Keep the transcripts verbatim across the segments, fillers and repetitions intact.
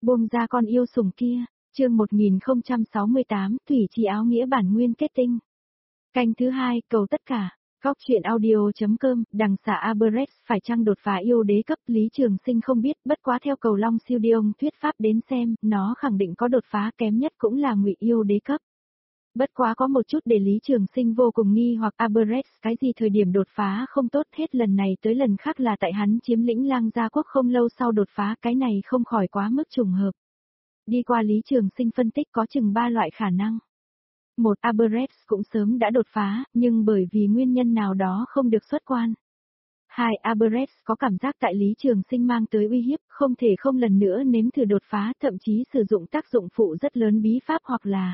Buông ra con yêu sủng kia, chương một nghìn không trăm sáu mươi tám, thủy chi áo nghĩa bản nguyên kết tinh. Canh thứ hai, cầu tất cả. Góc truyện audio.com, đằng xạ Aberrex phải chăng đột phá yêu đế cấp, Lý Trường Sinh không biết, bất quá theo cầu Long Siêu Điông thuyết pháp đến xem, nó khẳng định có đột phá, kém nhất cũng là ngụy yêu đế cấp. Bất quá có một chút để Lý Trường Sinh vô cùng nghi hoặc Aberrex cái gì thời điểm đột phá không tốt, hết lần này tới lần khác là tại hắn chiếm lĩnh Lang Gia Quốc không lâu sau đột phá, cái này không khỏi quá mức trùng hợp. Đi qua Lý Trường Sinh phân tích có chừng ba loại khả năng. Một, Aberrex cũng sớm đã đột phá, nhưng bởi vì nguyên nhân nào đó không được xuất quan. Hai, Aberrex có cảm giác tại Lý Trường Sinh mang tới uy hiếp, không thể không lần nữa nếm thử đột phá, thậm chí sử dụng tác dụng phụ rất lớn bí pháp hoặc là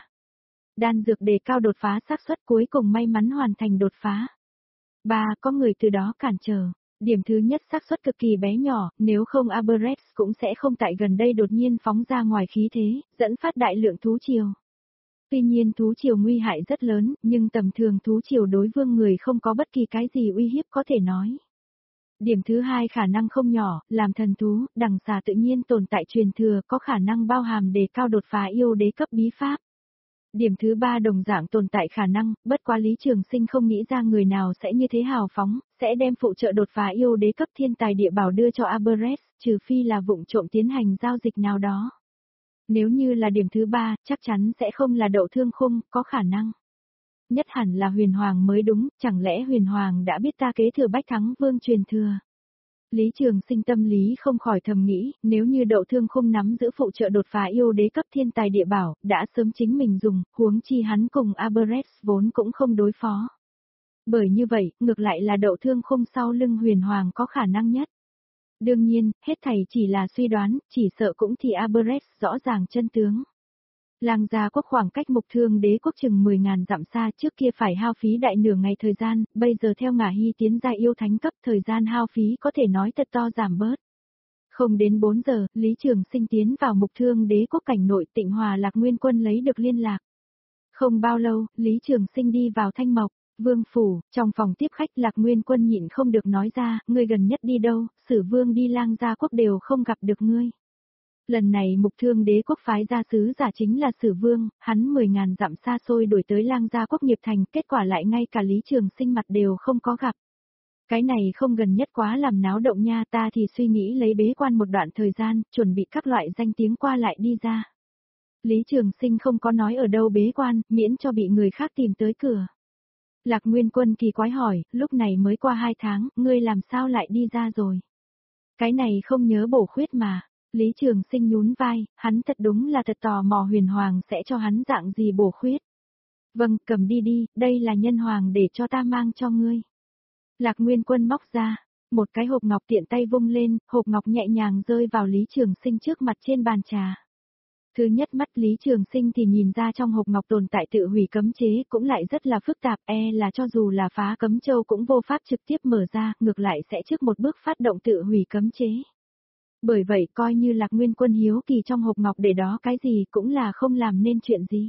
đan dược đề cao đột phá xác suất, cuối cùng may mắn hoàn thành đột phá. Ba, có người từ đó cản trở. Điểm thứ nhất xác suất cực kỳ bé nhỏ, nếu không Aberrex cũng sẽ không tại gần đây đột nhiên phóng ra ngoài khí thế, dẫn phát đại lượng thú triều. Tuy nhiên thú triều nguy hại rất lớn, nhưng tầm thường thú triều đối vương người không có bất kỳ cái gì uy hiếp có thể nói. Điểm thứ hai khả năng không nhỏ, làm thần thú, đằng xà tự nhiên tồn tại truyền thừa có khả năng bao hàm đề cao đột phá yêu đế cấp bí pháp. Điểm thứ ba đồng dạng tồn tại khả năng, bất quá Lý Trường Sinh không nghĩ ra người nào sẽ như thế hào phóng, sẽ đem phụ trợ đột phá yêu đế cấp thiên tài địa bảo đưa cho Aberrex, trừ phi là vụng trộm tiến hành giao dịch nào đó. Nếu như là điểm thứ ba, chắc chắn sẽ không là Đậu Thương Khung, có khả năng. Nhất hẳn là Huyền Hoàng mới đúng, chẳng lẽ Huyền Hoàng đã biết ta kế thừa Bách Thắng Vương truyền thừa. Lý Trường Sinh tâm lý không khỏi thầm nghĩ, nếu như Đậu Thương Khung nắm giữ phụ trợ đột phá yêu đế cấp thiên tài địa bảo, đã sớm chính mình dùng, huống chi hắn cùng Aberrex vốn cũng không đối phó. Bởi như vậy, ngược lại là Đậu Thương Khung sau lưng Huyền Hoàng có khả năng nhất. Đương nhiên, hết thảy chỉ là suy đoán, chỉ sợ cũng thì Aberrex rõ ràng chân tướng. Lang Gia Quốc khoảng cách Mục Thương Đế quốc chừng mười ngàn dặm xa, trước kia phải hao phí đại nửa ngày thời gian, bây giờ theo Ngả Hy tiến ra yêu thánh cấp, thời gian hao phí có thể nói thật to giảm bớt. Không đến bốn giờ, Lý Trường Sinh tiến vào Mục Thương Đế quốc cảnh nội, Tịnh Hòa Lạc Nguyên Quân lấy được liên lạc. Không bao lâu, Lý Trường Sinh đi vào Thanh Mộc Vương phủ, trong phòng tiếp khách Lạc Nguyên Quân nhịn không được nói ra, ngươi gần nhất đi đâu, Sử Vương đi Lang Gia Quốc đều không gặp được ngươi. Lần này Mục Thương Đế quốc phái gia sứ giả chính là Sử Vương, hắn mười ngàn dặm xa xôi đuổi tới Lang Gia Quốc nghiệp thành, kết quả lại ngay cả Lý Trường Sinh mặt đều không có gặp. Cái này không gần nhất quá làm náo động nha, ta thì suy nghĩ lấy bế quan một đoạn thời gian, chuẩn bị các loại danh tiếng qua lại đi ra. Lý Trường Sinh không có nói ở đâu bế quan, miễn cho bị người khác tìm tới cửa. Lạc Nguyên Quân kỳ quái hỏi, lúc này mới qua hai tháng, ngươi làm sao lại đi ra rồi? Cái này không nhớ bổ khuyết mà. Lý Trường Sinh nhún vai, hắn thật đúng là thật tò mò Huyền Hoàng sẽ cho hắn dạng gì bổ khuyết. Vâng, cầm đi đi, đây là nhân hoàng để cho ta mang cho ngươi. Lạc Nguyên Quân móc ra, một cái hộp ngọc tiện tay vung lên, hộp ngọc nhẹ nhàng rơi vào Lý Trường Sinh trước mặt trên bàn trà. Thứ nhất mắt Lý Trường Sinh thì nhìn ra trong hộp ngọc tồn tại tự hủy cấm chế cũng lại rất là phức tạp, e là cho dù là phá cấm châu cũng vô pháp trực tiếp mở ra, ngược lại sẽ trước một bước phát động tự hủy cấm chế. Bởi vậy coi như Lạc Nguyên Quân hiếu kỳ trong hộp ngọc để đó cái gì cũng là không làm nên chuyện gì.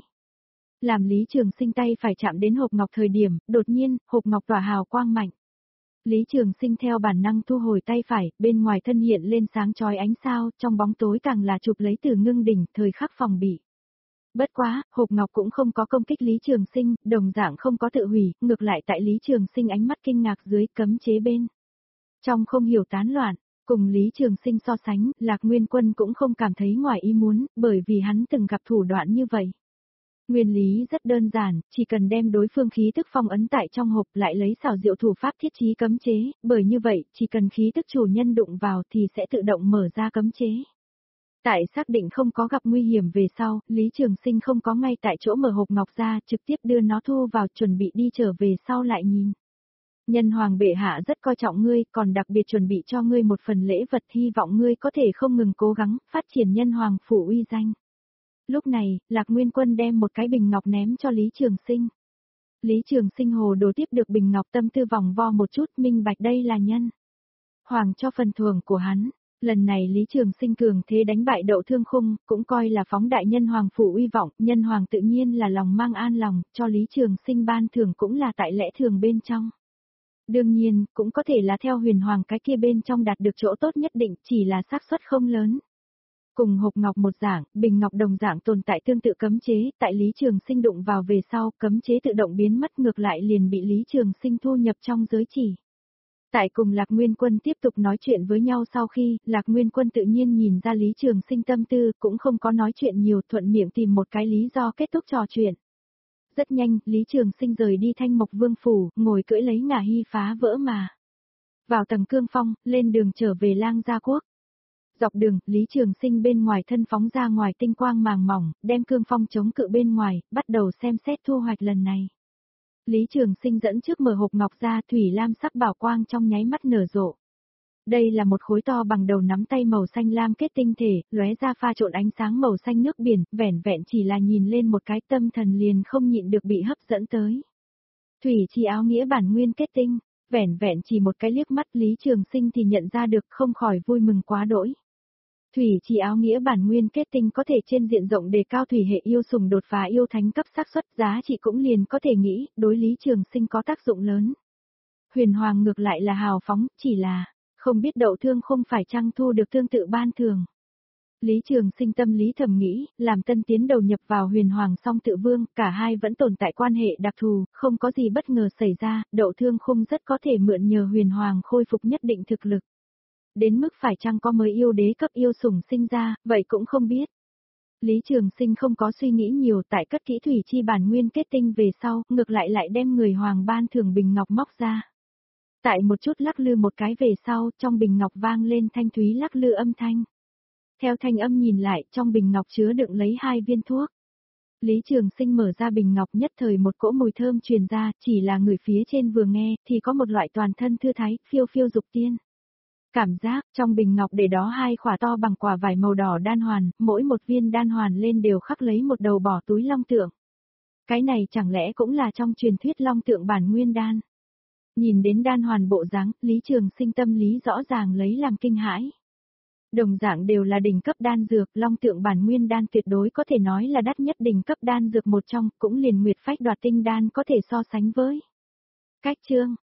Làm Lý Trường Sinh tay phải chạm đến hộp ngọc thời điểm, đột nhiên, hộp ngọc tỏa hào quang mạnh. Lý Trường Sinh theo bản năng thu hồi tay phải, bên ngoài thân hiện lên sáng chói ánh sao, trong bóng tối càng là chụp lấy Từ Ngưng đỉnh, thời khắc phòng bị. Bất quá, hộp ngọc cũng không có công kích Lý Trường Sinh, đồng dạng không có tự hủy, ngược lại tại Lý Trường Sinh ánh mắt kinh ngạc dưới cấm chế bên trong không hiểu tán loạn. Cùng Lý Trường Sinh so sánh, Lạc Nguyên Quân cũng không cảm thấy ngoài ý muốn, bởi vì hắn từng gặp thủ đoạn như vậy. Nguyên lý rất đơn giản, chỉ cần đem đối phương khí tức phong ấn tại trong hộp lại lấy xảo diệu thủ pháp thiết trí cấm chế, bởi như vậy, chỉ cần khí tức chủ nhân đụng vào thì sẽ tự động mở ra cấm chế. Tại xác định không có gặp nguy hiểm về sau, Lý Trường Sinh không có ngay tại chỗ mở hộp ngọc ra, trực tiếp đưa nó thu vào chuẩn bị đi trở về sau lại nhìn. Nhân hoàng bệ hạ rất coi trọng ngươi, còn đặc biệt chuẩn bị cho ngươi một phần lễ vật, hy vọng ngươi có thể không ngừng cố gắng, phát triển nhân hoàng phủ uy danh. Lúc này, Lạc Nguyên Quân đem một cái bình ngọc ném cho Lý Trường Sinh. Lý Trường Sinh hồ đồ tiếp được bình ngọc, tâm tư vòng vo một chút, minh bạch đây là nhân hoàng cho phần thưởng của hắn. Lần này Lý Trường Sinh cường thế đánh bại Đậu Thương Khung, cũng coi là phóng đại nhân hoàng phủ uy vọng, nhân hoàng tự nhiên là lòng mang an lòng, cho Lý Trường Sinh ban thưởng cũng là tại lẽ thường bên trong. Đương nhiên, cũng có thể là theo Huyền Hoàng cái kia bên trong đạt được chỗ tốt nhất định, chỉ là xác suất không lớn. Cùng hộp ngọc một dạng, bình ngọc đồng dạng tồn tại tương tự cấm chế, tại Lý Trường Sinh đụng vào về sau, cấm chế tự động biến mất ngược lại liền bị Lý Trường Sinh thu nhập trong giới chỉ. Tại cùng Lạc Nguyên Quân tiếp tục nói chuyện với nhau sau khi, Lạc Nguyên Quân tự nhiên nhìn ra Lý Trường Sinh tâm tư, cũng không có nói chuyện nhiều, thuận miệng tìm một cái lý do kết thúc trò chuyện. Rất nhanh, Lý Trường Sinh rời đi Thanh Mộc Vương phủ, ngồi cưỡi lấy ngà hy phá vỡ mà. Vào tầng cương phong, lên đường trở về Lang Gia Quốc. Dọc đường, Lý Trường Sinh bên ngoài thân phóng ra ngoài tinh quang màng mỏng, đem cương phong chống cự bên ngoài, bắt đầu xem xét thu hoạch lần này. Lý Trường Sinh dẫn trước mở hộp ngọc ra, thủy lam sắc bảo quang trong nháy mắt nở rộ. Đây là một khối to bằng đầu nắm tay màu xanh lam kết tinh thể, lóe ra pha trộn ánh sáng màu xanh nước biển, vẻn vẹn chỉ là nhìn lên một cái tâm thần liền không nhịn được bị hấp dẫn tới. Thủy chi áo nghĩa bản nguyên kết tinh, vẻn vẹn chỉ một cái liếc mắt Lý Trường Sinh thì nhận ra được, không khỏi vui mừng quá đỗi. Thủy chi áo nghĩa bản nguyên kết tinh có thể trên diện rộng đề cao thủy hệ yêu sủng đột phá yêu thánh cấp xác suất, giá trị cũng liền có thể nghĩ, đối Lý Trường Sinh có tác dụng lớn. Huyền Hoàng ngược lại là hào phóng, chỉ là không biết Đậu Thương không phải chăng thu được tương tự ban thường. Lý Trường Sinh tâm lý thầm nghĩ, làm tân tiến đầu nhập vào Huyền Hoàng song tự vương, cả hai vẫn tồn tại quan hệ đặc thù, không có gì bất ngờ xảy ra, Đậu Thương không rất có thể mượn nhờ Huyền Hoàng khôi phục nhất định thực lực. Đến mức phải chăng có mới yêu đế cấp yêu sủng sinh ra, vậy cũng không biết. Lý Trường Sinh không có suy nghĩ nhiều, tại cất kỹ thủy chi bản nguyên kết tinh về sau, ngược lại lại đem người hoàng ban thưởng bình ngọc móc ra. Tại một chút lắc lư một cái về sau, trong bình ngọc vang lên thanh thúy lắc lư âm thanh. Theo thanh âm nhìn lại, trong bình ngọc chứa đựng lấy hai viên thuốc. Lý Trường Sinh mở ra bình ngọc, nhất thời một cỗ mùi thơm truyền ra, chỉ là người phía trên vừa nghe, thì có một loại toàn thân thư thái, phiêu phiêu dục tiên. Cảm giác, trong bình ngọc để đó hai khỏa to bằng quả vải màu đỏ đan hoàn, mỗi một viên đan hoàn lên đều khắc lấy một đầu bỏ túi long tượng. Cái này chẳng lẽ cũng là trong truyền thuyết long tượng bản nguyên đan. Nhìn đến đan hoàn bộ dáng, Lý Trường Sinh tâm lý rõ ràng lấy làm kinh hãi. Đồng dạng đều là đỉnh cấp đan dược, long tượng bản nguyên đan tuyệt đối có thể nói là đắt nhất đỉnh cấp đan dược một trong, cũng liền nguyệt phách đoạt tinh đan có thể so sánh với. Cách chương